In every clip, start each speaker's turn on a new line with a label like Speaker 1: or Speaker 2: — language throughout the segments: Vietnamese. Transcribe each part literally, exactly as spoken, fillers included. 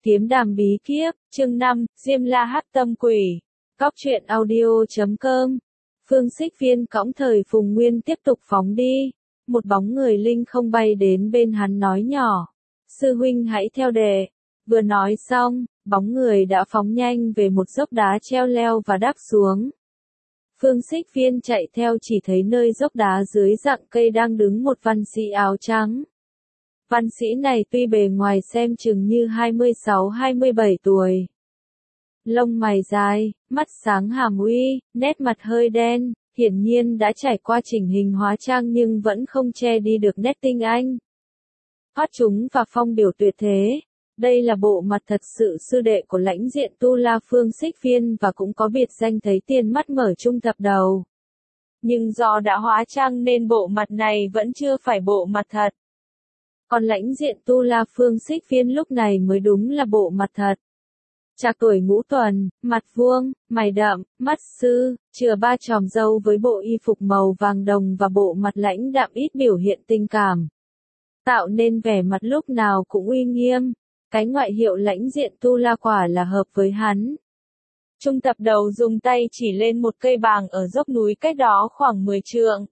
Speaker 1: Kiếm đàm bí kíp, chương năm, Diêm La hắc tâm quỷ. Cóc truyện audio chấm com. Phương Xích Viên cõng thời Phùng Nguyên tiếp tục phóng đi. Một bóng người linh không bay đến bên hắn nói nhỏ. Sư huynh hãy theo đệ. Vừa nói xong, bóng người đã phóng nhanh về một dốc đá treo leo và đáp xuống. Phương Xích Viên chạy theo chỉ thấy nơi dốc đá dưới rặng cây đang đứng một văn sĩ áo trắng. Văn sĩ này tuy bề ngoài xem chừng như hai mươi sáu hai mươi bảy tuổi. Lông mày dài, mắt sáng hàm uy, nét mặt hơi đen, hiển nhiên đã trải qua chỉnh hình hóa trang nhưng vẫn không che đi được nét tinh anh. Hót chúng và phong biểu tuyệt thế. Đây là bộ mặt thật sự sư đệ của lãnh diện Tu La Phương Xích Viên và cũng có biệt danh thấy tiền mắt mở trung thập đầu. Nhưng do đã hóa trang nên bộ mặt này vẫn chưa phải bộ mặt thật. Còn lãnh diện Tu La Phương Xích Viên lúc này mới đúng là bộ mặt thật. Trạc tuổi ngũ tuần, mặt vuông, mày đậm, mắt sư, chừa ba chòm râu với bộ y phục màu vàng đồng và bộ mặt lãnh đạm ít biểu hiện tình cảm. Tạo nên vẻ mặt lúc nào cũng uy nghiêm. Cái ngoại hiệu lãnh diện Tu La quả là hợp với hắn. Trung tập đầu dùng tay chỉ lên một cây bàng ở dốc núi cách đó khoảng mười trượng.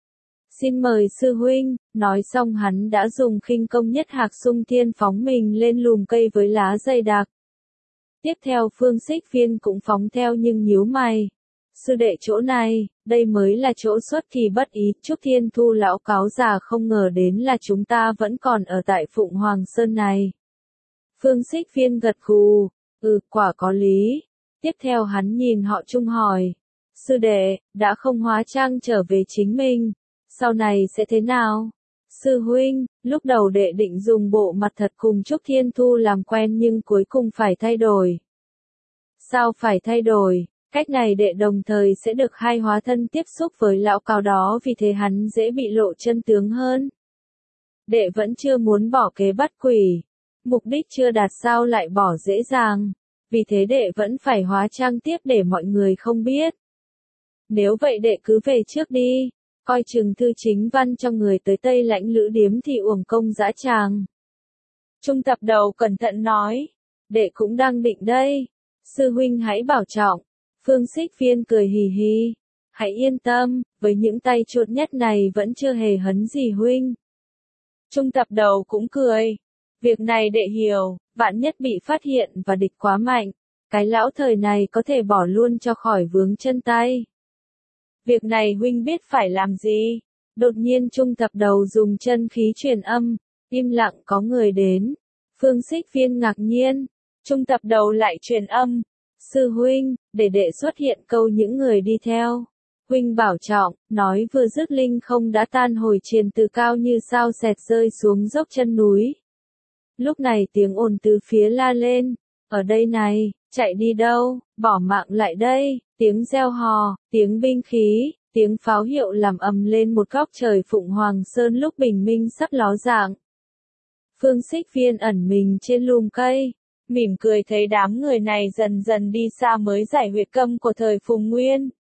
Speaker 1: Xin mời sư huynh, nói xong hắn đã dùng khinh công nhất hạc xung thiên phóng mình lên lùm cây với lá dày đặc. Tiếp theo Phương Xích Viên cũng phóng theo nhưng nhíu mày. Sư đệ chỗ này, đây mới là chỗ xuất kỳ bất ý, Trúc Thiên Thu lão cáo già không ngờ đến là chúng ta vẫn còn ở tại Phụng Hoàng Sơn này. Phương Xích Viên gật gù, ừ, quả có lý. Tiếp theo hắn nhìn họ Trung hỏi, sư đệ, đã không hóa trang trở về chính mình, sau này sẽ thế nào? Sư huynh, lúc đầu đệ định dùng bộ mặt thật cùng Trúc Thiên Thu làm quen nhưng cuối cùng phải thay đổi. Sao phải thay đổi? Cách này đệ đồng thời sẽ được hai hóa thân tiếp xúc với lão cao đó vì thế hắn dễ bị lộ chân tướng hơn. Đệ vẫn chưa muốn bỏ kế bắt quỷ. Mục đích chưa đạt sao lại bỏ dễ dàng. Vì thế đệ vẫn phải hóa trang tiếp để mọi người không biết. Nếu vậy đệ cứ về trước đi. Coi chừng thư chính văn trong người tới Tây Lãnh Lữ Điếm thì uổng công dã tràng. Trung tập đầu cẩn thận nói. Đệ cũng đang định đây. Sư huynh hãy bảo trọng. Phương Xích Viên cười hì hì. Hãy yên tâm, với những tay chuột nhất này vẫn chưa hề hấn gì huynh. Trung tập đầu cũng cười. Việc này đệ hiểu, vạn nhất bị phát hiện và địch quá mạnh. Cái lão thời này có thể bỏ luôn cho khỏi vướng chân tay. Việc này huynh biết phải làm gì? Đột nhiên Trung tập đầu dùng chân khí truyền âm, im lặng có người đến. Phương Xích Viên ngạc nhiên, Trung tập đầu lại truyền âm. Sư huynh, để đệ xuất hiện câu những người đi theo. Huynh bảo trọng, nói vừa dứt linh không đã tan hồi triền từ cao như sao xẹt rơi xuống dốc chân núi. Lúc này tiếng ồn từ phía la lên. Ở đây này, chạy đi đâu, bỏ mạng lại đây, tiếng reo hò, tiếng binh khí, tiếng pháo hiệu làm ầm lên một góc trời Phụng Hoàng Sơn lúc bình minh sắp ló dạng. Phương Xích Viên ẩn mình trên lùm cây, mỉm cười thấy đám người này dần dần đi xa mới giải huyệt câm của thời Phùng Nguyên.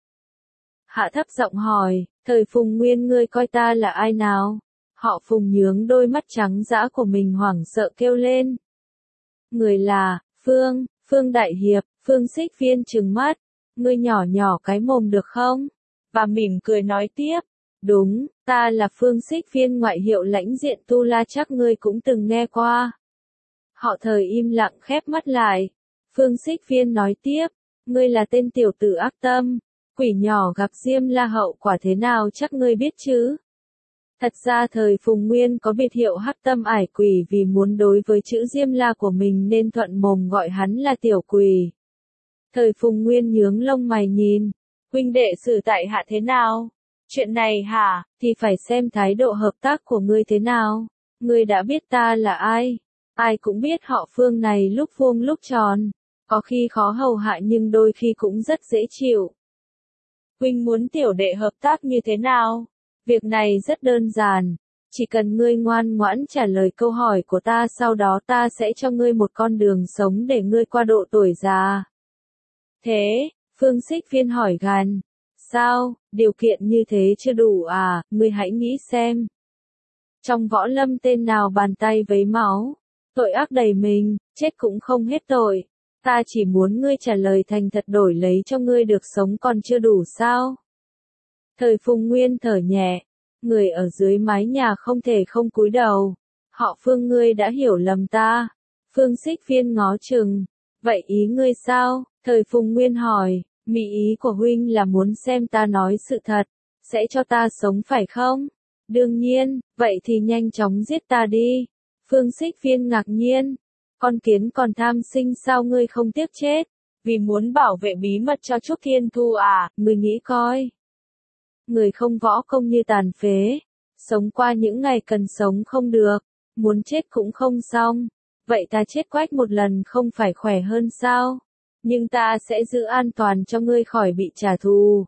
Speaker 1: Hạ thấp giọng hỏi, thời Phùng Nguyên ngươi coi ta là ai nào? Họ Phùng nhướng đôi mắt trắng dã của mình hoảng sợ kêu lên. Người là, Phương, Phương Đại Hiệp, Phương Xích Viên trừng mắt. Ngươi nhỏ nhỏ cái mồm được không? Và mỉm cười nói tiếp. Đúng, ta là Phương Xích Viên ngoại hiệu lãnh diện Tu La chắc ngươi cũng từng nghe qua. Họ thời im lặng khép mắt lại. Phương Xích Viên nói tiếp. Ngươi là tên tiểu tử ác tâm. Quỷ nhỏ gặp Diêm La hậu quả thế nào chắc ngươi biết chứ? Thật ra thời Phùng Nguyên có biệt hiệu hắc tâm ải quỷ vì muốn đối với chữ Diêm La của mình nên thuận mồm gọi hắn là tiểu quỷ. Thời Phùng Nguyên nhướng lông mày nhìn. Huynh đệ xử tại hạ thế nào? Chuyện này hả, thì phải xem thái độ hợp tác của ngươi thế nào. Ngươi đã biết ta là ai? Ai cũng biết họ Phương này lúc vuông lúc tròn. Có khi khó hầu hạ nhưng đôi khi cũng rất dễ chịu. Huynh muốn tiểu đệ hợp tác như thế nào? Việc này rất đơn giản, chỉ cần ngươi ngoan ngoãn trả lời câu hỏi của ta sau đó ta sẽ cho ngươi một con đường sống để ngươi qua độ tuổi già. Thế, Phương Xích Viên hỏi gàn, sao, điều kiện như thế chưa đủ à, ngươi hãy nghĩ xem. Trong võ lâm tên nào bàn tay vấy máu, tội ác đầy mình, chết cũng không hết tội. Ta chỉ muốn ngươi trả lời thành thật đổi lấy cho ngươi được sống còn chưa đủ sao? Thời Phùng Nguyên thở nhẹ, người ở dưới mái nhà không thể không cúi đầu. Họ Phương, ngươi đã hiểu lầm ta. Phương Xích Phiên ngó chừng. Vậy ý ngươi sao? Thời Phùng Nguyên hỏi, mỹ ý của huynh là muốn xem ta nói sự thật, sẽ cho ta sống phải không? Đương nhiên, vậy thì nhanh chóng giết ta đi. Phương Xích Phiên ngạc nhiên. Con kiến còn tham sinh sao ngươi không tiếc chết? Vì muốn bảo vệ bí mật cho Trúc Thiên Thu à? Ngươi nghĩ coi. Người không võ công như tàn phế. Sống qua những ngày cần sống không được. Muốn chết cũng không xong. Vậy ta chết quách một lần không phải khỏe hơn sao? Nhưng ta sẽ giữ an toàn cho ngươi khỏi bị trả thù.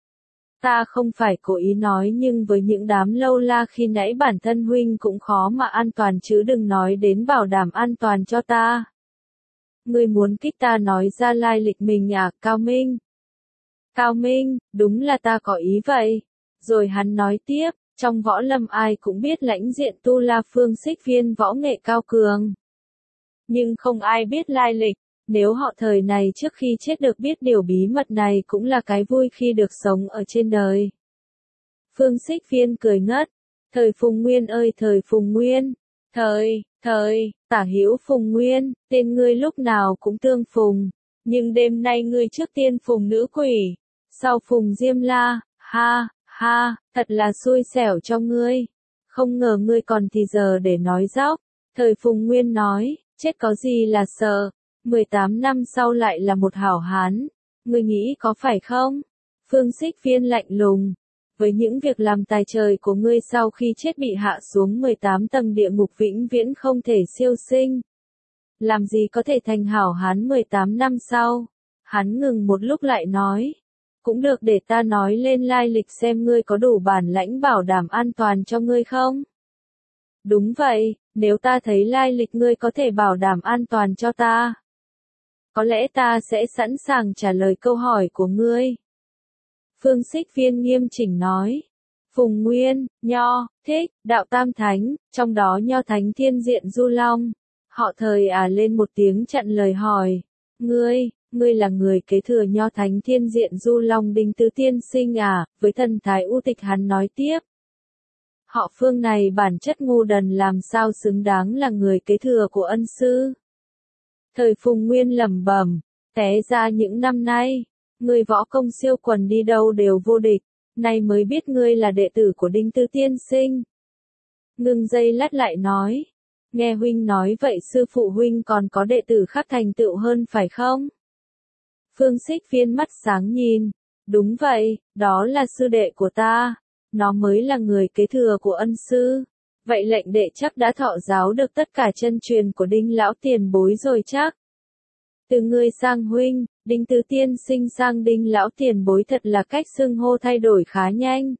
Speaker 1: Ta không phải cố ý nói, nhưng với những đám lâu la khi nãy bản thân huynh cũng khó mà an toàn, chứ đừng nói đến bảo đảm an toàn cho ta. Ngươi muốn kích ta nói ra lai lịch mình à, Cao Minh? Cao Minh, đúng là ta có ý vậy. Rồi hắn nói tiếp, trong võ lâm ai cũng biết lãnh diện tu la Phương Xích Phiên võ nghệ cao cường. Nhưng không ai biết lai lịch. Nếu họ thời này trước khi chết được biết điều bí mật này cũng là cái vui khi được sống ở trên đời. Phương Xích Phiên cười ngất. Thời Phùng Nguyên ơi thời Phùng Nguyên. Thời, thời, tả hữu Phùng Nguyên, tên ngươi lúc nào cũng tương phùng. Nhưng đêm nay ngươi trước tiên phùng nữ quỷ. Sau phùng Diêm La, ha, ha, thật là xui xẻo cho ngươi. Không ngờ ngươi còn thì giờ để nói dóc. Thời Phùng Nguyên nói, chết có gì là sợ. mười tám năm sau lại là một hảo hán. Ngươi nghĩ có phải không? Phương Xích Phiên lạnh lùng. Với những việc làm tài trời của ngươi sau khi chết bị hạ xuống mười tám tầng địa ngục vĩnh viễn không thể siêu sinh. Làm gì có thể thành hảo hán mười tám năm sau? Hắn ngừng một lúc lại nói. Cũng được, để ta nói lên lai lịch xem ngươi có đủ bản lãnh bảo đảm an toàn cho ngươi không? Đúng vậy, nếu ta thấy lai lịch ngươi có thể bảo đảm an toàn cho ta, có lẽ ta sẽ sẵn sàng trả lời câu hỏi của ngươi. Phương Xích Phiên nghiêm chỉnh nói. Phùng Nguyên, Nho, Thích, Đạo Tam Thánh, trong đó Nho Thánh Thiên Diện Du Long. Họ thời à lên một tiếng chặn lời hỏi. Ngươi, ngươi là người kế thừa Nho Thánh Thiên Diện Du Long Đinh Tứ Tiên Sinh à? Với thần thái u tịch hắn nói tiếp. Họ Phương này bản chất ngu đần, làm sao xứng đáng là người kế thừa của ân sư. Thời Phùng Nguyên lẩm bẩm, té ra những năm nay, ngươi võ công siêu quần đi đâu đều vô địch, nay mới biết ngươi là đệ tử của Đinh Tứ Tiên Sinh. Ngưng giây lát lại nói, nghe huynh nói vậy sư phụ huynh còn có đệ tử khác thành tựu hơn phải không? Phương Xích Phiên mắt sáng nhìn, đúng vậy, đó là sư đệ của ta, nó mới là người kế thừa của ân sư. Vậy lệnh đệ chắc đã thọ giáo được tất cả chân truyền của Đinh lão tiền bối rồi chắc. Từ ngươi sang huynh, Đinh Tứ Tiên Sinh sang Đinh lão tiền bối, thật là cách xưng hô thay đổi khá nhanh.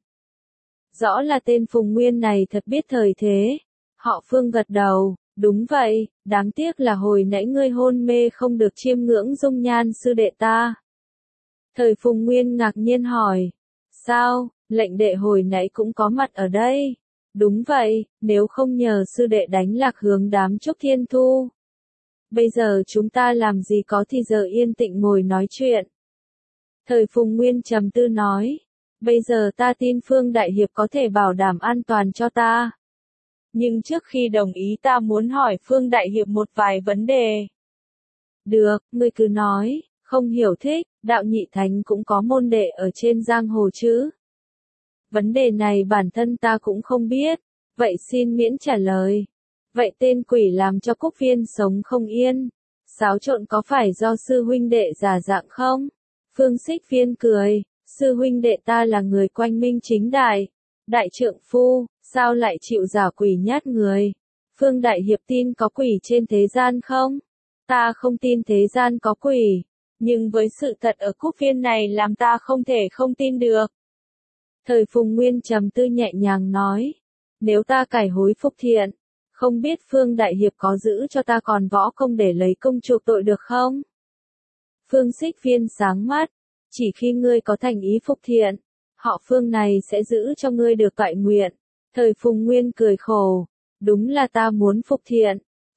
Speaker 1: Rõ là tên Phùng Nguyên này thật biết thời thế. Họ Phương gật đầu, đúng vậy, đáng tiếc là hồi nãy ngươi hôn mê không được chiêm ngưỡng dung nhan sư đệ ta. Thời Phùng Nguyên ngạc nhiên hỏi, sao, lệnh đệ hồi nãy cũng có mặt ở đây? Đúng vậy, nếu không nhờ sư đệ đánh lạc hướng đám Trúc Thiên Thu. Bây giờ chúng ta làm gì có thì giờ yên tĩnh ngồi nói chuyện. Thời Phùng Nguyên trầm tư nói, bây giờ ta tin Phương Đại Hiệp có thể bảo đảm an toàn cho ta. Nhưng trước khi đồng ý ta muốn hỏi Phương Đại Hiệp một vài vấn đề. Được, ngươi cứ nói, không hiểu Thích, Đạo Nhị Thánh cũng có môn đệ ở trên giang hồ chứ? Vấn đề này bản thân ta cũng không biết, vậy xin miễn trả lời. Vậy tên quỷ làm cho Cúc Viên sống không yên, xáo trộn có phải do sư huynh đệ giả dạng không? Phương Xích Phiên cười, sư huynh đệ ta là người quanh minh chính đại, đại trượng phu, sao lại chịu giả quỷ nhát người? Phương Đại Hiệp tin có quỷ trên thế gian không? Ta không tin thế gian có quỷ, nhưng với sự thật ở Cúc Viên này làm ta không thể không tin được. Thời Phùng Nguyên trầm tư nhẹ nhàng nói, nếu ta cải hối phục thiện, không biết Phương Đại Hiệp có giữ cho ta còn võ công để lấy công chuộc tội được không? Phương Xích Phiên sáng mắt, chỉ khi ngươi có thành ý phục thiện, họ Phương này sẽ giữ cho ngươi được toại nguyện. Thời Phùng Nguyên cười khổ, đúng là ta muốn phục thiện,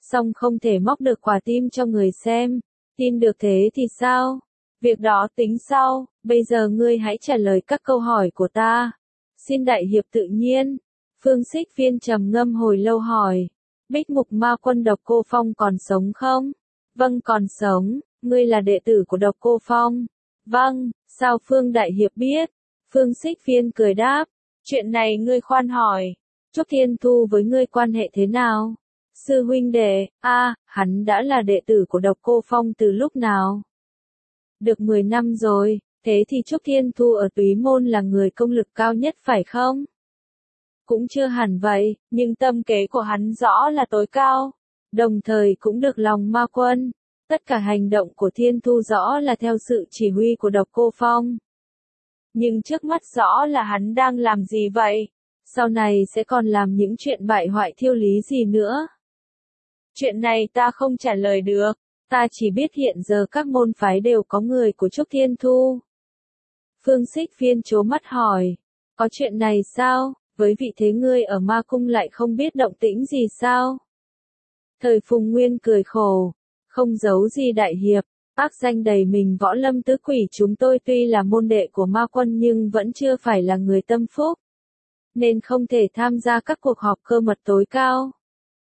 Speaker 1: xong không thể móc được quả tim cho người xem. Tin được thế thì sao? Việc đó tính sau, bây giờ ngươi hãy trả lời các câu hỏi của ta. Xin đại hiệp tự nhiên. Phương Xích Viên trầm ngâm hồi lâu hỏi. Bích Mục Ma Quân Độc Cô Phong còn sống không? Vâng còn sống, ngươi là đệ tử của Độc Cô Phong. Vâng, sao Phương đại hiệp biết? Phương Xích Viên cười đáp. Chuyện này ngươi khoan hỏi. Trúc Thiên Thu với ngươi quan hệ thế nào? Sư huynh đệ, a, à, hắn đã là đệ tử của Độc Cô Phong từ lúc nào? Được mười năm rồi, thế thì Trúc Thiên Thu ở Túy Môn là người công lực cao nhất phải không? Cũng chưa hẳn vậy, nhưng tâm kế của hắn rõ là tối cao, đồng thời cũng được lòng Ma Quân. Tất cả hành động của Thiên Thu rõ là theo sự chỉ huy của Độc Cô Phong. Nhưng trước mắt rõ là hắn đang làm gì vậy? Sau này sẽ còn làm những chuyện bại hoại thiêu lý gì nữa? Chuyện này ta không trả lời được, ta chỉ biết hiện giờ các môn phái đều có người của Trúc Thiên Thu. Phương Xích Viên trố mắt hỏi, có chuyện này sao, với vị thế ngươi ở Ma Cung lại không biết động tĩnh gì sao? Thời Phùng Nguyên cười khổ, không giấu gì đại hiệp, ác danh đầy mình Võ Lâm Tứ Quỷ chúng tôi tuy là môn đệ của Ma Quân nhưng vẫn chưa phải là người tâm phúc, nên không thể tham gia các cuộc họp cơ mật tối cao.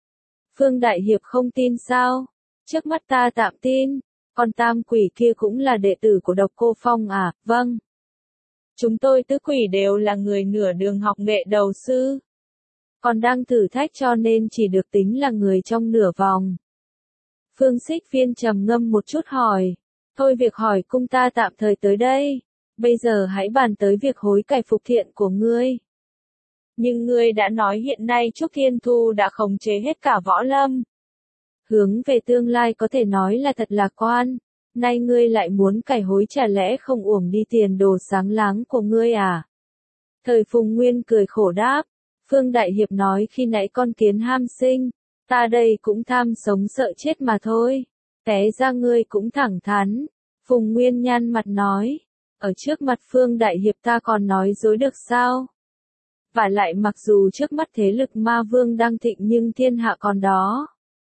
Speaker 1: Phương đại hiệp không tin sao? Trước mắt ta tạm tin, còn tam quỷ kia cũng là đệ tử của Độc Cô Phong à? Vâng. Chúng tôi tứ quỷ đều là người nửa đường học nghệ đầu sư. Còn đang thử thách cho nên chỉ được tính là người trong nửa vòng. Phương Xích Viên trầm ngâm một chút hỏi. Thôi việc hỏi cung ta tạm thời tới đây. Bây giờ hãy bàn tới việc hối cải phục thiện của ngươi. Nhưng ngươi đã nói hiện nay Trúc Thiên Thu đã khống chế hết cả võ lâm. Hướng về tương lai có thể nói là thật lạc quan. Nay ngươi lại muốn cải hối chả lẽ không uổng đi tiền đồ sáng láng của ngươi à? Thời Phùng Nguyên cười khổ đáp. Phương đại hiệp nói khi nãy con kiến ham sinh. Ta đây cũng tham sống sợ chết mà thôi. Té ra ngươi cũng thẳng thắn. Phùng Nguyên nhăn mặt nói. Ở trước mặt Phương đại hiệp ta còn nói dối được sao? Và lại mặc dù trước mắt thế lực Ma Vương đang thịnh nhưng thiên hạ còn đó.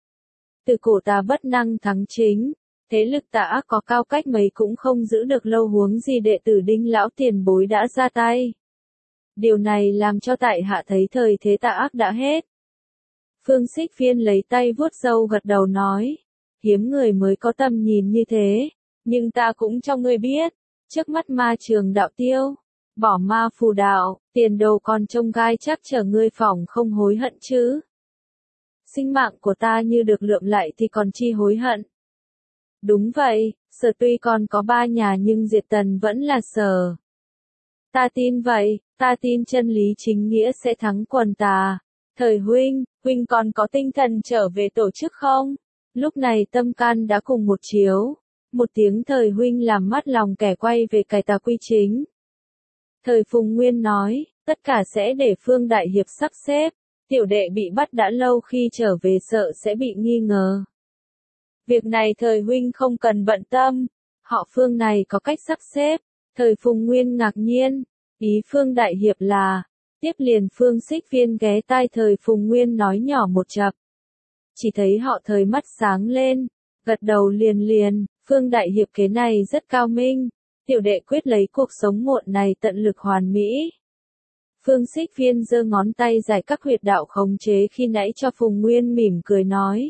Speaker 1: Từ cổ ta bất năng thắng chính. Thế lực tà ác có cao cách mấy cũng không giữ được lâu huống gì đệ tử Đinh lão tiền bối đã ra tay. Điều này làm cho tại hạ thấy thời thế tà ác đã hết. Phương Xích Viên lấy tay vuốt râu gật đầu nói. Hiếm người mới có tầm nhìn như thế. Nhưng ta cũng cho ngươi biết. Trước mắt ma trường đạo tiêu. Bỏ ma phù đạo. Tiền đồ còn trông gai chắc chờ ngươi phỏng không hối hận chứ. Sinh mạng của ta như được lượm lại thì còn chi hối hận. Đúng vậy, Sở tuy còn có ba nhà nhưng diệt tần vẫn là Sở. Ta tin vậy, ta tin chân lý chính nghĩa sẽ thắng quần tà. Thời huynh, huynh còn có tinh thần trở về tổ chức không? Lúc này tâm can đã cùng một chiếu. Một tiếng thời huynh làm mắt lòng kẻ quay về cải tà quy chính. Thời Phùng Nguyên nói, tất cả sẽ để Phương đại hiệp sắp xếp. Tiểu đệ bị bắt đã lâu khi trở về sợ sẽ bị nghi ngờ. Việc này thời huynh không cần bận tâm. Họ Phương này có cách sắp xếp. Thời Phùng Nguyên ngạc nhiên. Ý Phương đại hiệp là. Tiếp liền Phương Xích Viên ghé tai thời Phùng Nguyên nói nhỏ một chập. Chỉ thấy họ thời mắt sáng lên. Gật đầu liền liền. Phương đại hiệp kế này rất cao minh. Tiểu đệ quyết lấy cuộc sống muộn này tận lực hoàn mỹ. Phương Xích Viên giơ ngón tay giải các huyệt đạo khống chế khi nãy cho Phùng Nguyên mỉm cười nói.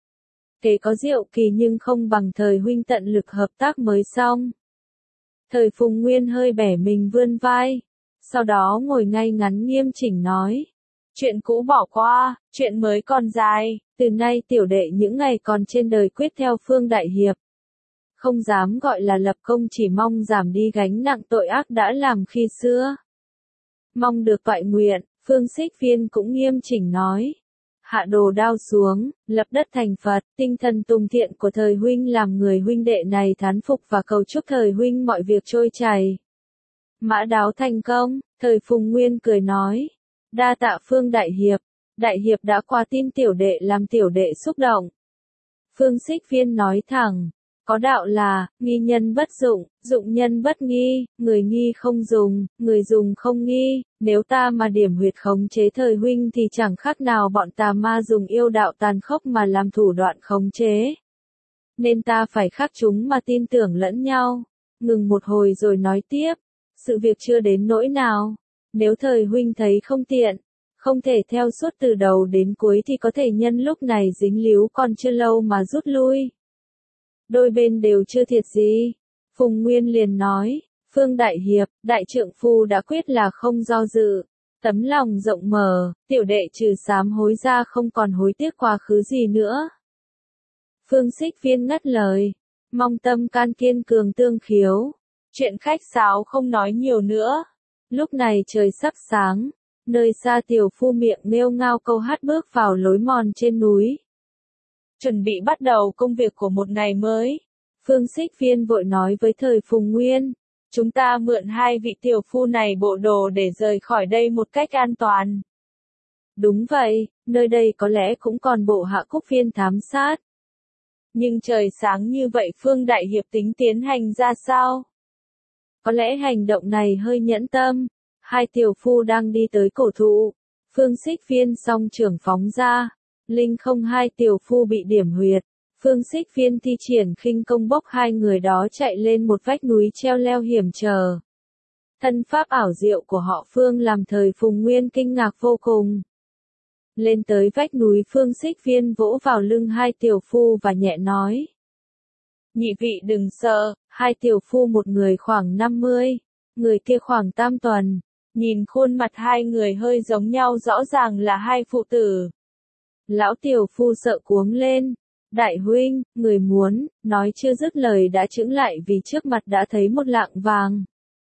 Speaker 1: Thế có diệu kỳ nhưng không bằng thời huynh tận lực hợp tác mới xong. Thời Phùng Nguyên hơi bẻ mình vươn vai. Sau đó ngồi ngay ngắn nghiêm chỉnh nói. Chuyện cũ bỏ qua, chuyện mới còn dài. Từ nay tiểu đệ những ngày còn trên đời quyết theo Phương đại hiệp. Không dám gọi là lập công chỉ mong giảm đi gánh nặng tội ác đã làm khi xưa. Mong được toại nguyện, Phương Xích Viên cũng nghiêm chỉnh nói. Hạ đồ đao xuống, lập đất thành Phật, tinh thần tùng thiện của thời huynh làm người huynh đệ này thán phục và cầu chúc thời huynh mọi việc trôi chảy. Mã đáo thành công, thời Phùng Nguyên cười nói. Đa tạ Phương đại hiệp, đại hiệp đã qua tin tiểu đệ làm tiểu đệ xúc động. Phương Xích Viên nói thẳng, Có đạo là, nghi nhân bất dụng, dụng nhân bất nghi, người nghi không dùng, người dùng không nghi, nếu ta mà điểm huyệt khống chế thời huynh thì chẳng khác nào bọn tà ma dùng yêu đạo tàn khốc mà làm thủ đoạn khống chế. Nên ta phải khắc chúng mà tin tưởng lẫn nhau. Ngừng một hồi rồi nói tiếp, sự việc chưa đến nỗi nào. Nếu thời huynh thấy không tiện, không thể theo suốt từ đầu đến cuối thì có thể nhân lúc này dính líu còn chưa lâu mà rút lui. Đôi bên đều chưa thiệt gì. Phùng Nguyên liền nói, Phương Đại Hiệp, đại trượng phu đã quyết là không do dự. Tấm lòng rộng mở, tiểu đệ trừ sám hối ra không còn hối tiếc quá khứ gì nữa. Phương Xích Viên ngắt lời, mong tâm can kiên cường tương khiếu. Chuyện khách sáo không nói nhiều nữa. Lúc này trời sắp sáng, nơi xa tiểu phu miệng nghêu ngao câu hát bước vào lối mòn trên núi. Chuẩn bị bắt đầu công việc của một ngày mới. Phương Xích Viên vội nói với thời Phùng Nguyên, chúng ta mượn hai vị tiểu phu này bộ đồ để rời khỏi đây một cách an toàn. Đúng vậy, nơi đây có lẽ cũng còn bộ hạ cúc viên thám sát. Nhưng trời sáng như vậy Phương Đại Hiệp tính tiến hành ra sao? Có lẽ hành động này hơi nhẫn tâm. Hai tiểu phu đang đi tới cổ thụ. Phương Xích Viên song trưởng phóng ra. Linh không hai tiểu phu bị điểm huyệt. Phương Xích Viên thi triển khinh công bốc hai người đó chạy lên một vách núi treo leo hiểm trở. Thân pháp ảo diệu của họ Phương làm thời Phùng Nguyên kinh ngạc vô cùng. Lên tới vách núi Phương Xích Viên vỗ vào lưng hai tiểu phu và nhẹ nói. Nhị vị đừng sợ, hai tiểu phu một người khoảng năm mươi, người kia khoảng tam tuần. Nhìn khuôn mặt hai người hơi giống nhau rõ ràng là hai phụ tử. Lão tiểu phu sợ cuống lên. Đại huynh, người muốn, nói chưa dứt lời đã chững lại vì trước mặt đã thấy một lạng vàng.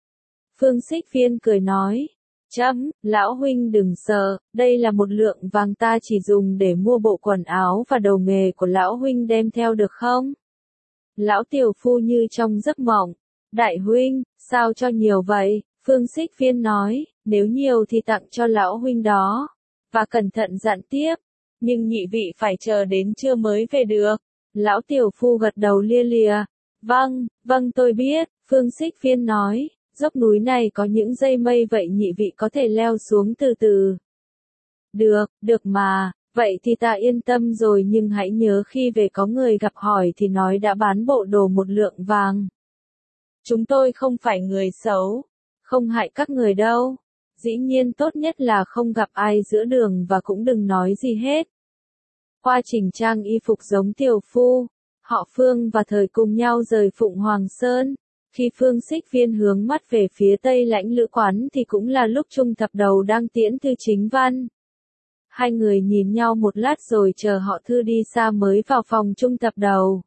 Speaker 1: Phương Xích Viên cười nói. Chấm, lão huynh đừng sợ, đây là một lượng vàng ta chỉ dùng để mua bộ quần áo và đồ nghề của lão huynh đem theo được không? Lão tiểu phu như trong giấc mộng. Đại huynh, sao cho nhiều vậy? Phương Xích Viên nói, nếu nhiều thì tặng cho lão huynh đó. Và cẩn thận dặn tiếp, nhưng nhị vị phải chờ đến trưa mới về được. Lão tiểu phu gật đầu lia lịa. Vâng, vâng tôi biết, Phương Xích Viên nói, dốc núi này có những dây mây vậy nhị vị có thể leo xuống từ từ. Được, được mà, vậy thì ta yên tâm rồi nhưng hãy nhớ khi về có người gặp hỏi thì nói đã bán bộ đồ một lượng vàng. Chúng tôi không phải người xấu, không hại các người đâu. Dĩ nhiên tốt nhất là không gặp ai giữa đường và cũng đừng nói gì hết. Qua chỉnh trang y phục giống tiểu phu, họ Phương và thời cùng nhau rời Phụng Hoàng Sơn. Khi Phương Xích Viên hướng mắt về phía tây lãnh lữ quán thì cũng là lúc Trung Thập Đầu đang tiễn Thư Chính Văn. Hai người nhìn nhau một lát rồi chờ họ Thư đi xa mới vào phòng Trung Thập Đầu.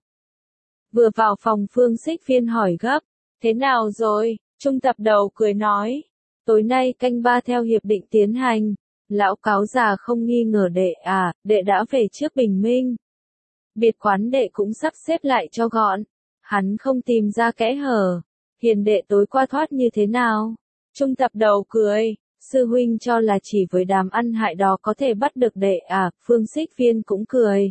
Speaker 1: Vừa vào phòng Phương Xích Viên hỏi gấp, thế nào rồi? Trung Thập Đầu cười nói, tối nay canh ba theo hiệp định tiến hành. Lão cáo già không nghi ngờ đệ à, đệ đã về trước bình minh. Biệt quán đệ cũng sắp xếp lại cho gọn. Hắn không tìm ra kẽ hở. Hiền đệ tối qua thoát như thế nào? Trung Thập Đầu cười, sư huynh cho là chỉ với đám ăn hại đó có thể bắt được đệ à, Phương Xích Viên cũng cười.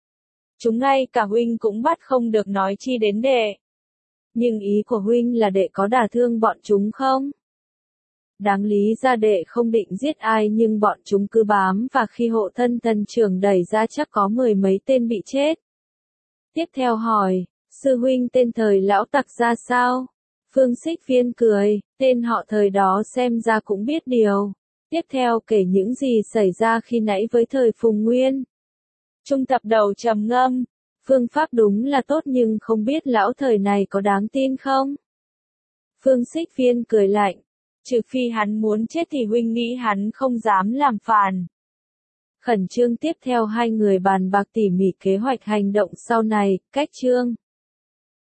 Speaker 1: Chúng ngay cả huynh cũng bắt không được nói chi đến đệ. Nhưng ý của huynh là đệ có đả thương bọn chúng không? Đáng lý ra đệ không định giết ai nhưng bọn chúng cứ bám và khi hộ thân thần trưởng đẩy ra chắc có mười mấy tên bị chết. Tiếp theo hỏi, sư huynh tên thời lão tặc ra sao? Phương Xích Viên cười, tên họ thời đó xem ra cũng biết điều. Tiếp theo kể những gì xảy ra khi nãy với thời Phùng Nguyên. Trung Thập Đầu trầm ngâm, phương pháp đúng là tốt nhưng không biết lão thời này có đáng tin không? Phương Xích Viên cười lạnh, trừ phi hắn muốn chết thì huynh nghĩ hắn không dám làm phản. Khẩn trương tiếp theo hai người bàn bạc tỉ mỉ kế hoạch hành động sau này, cách chương.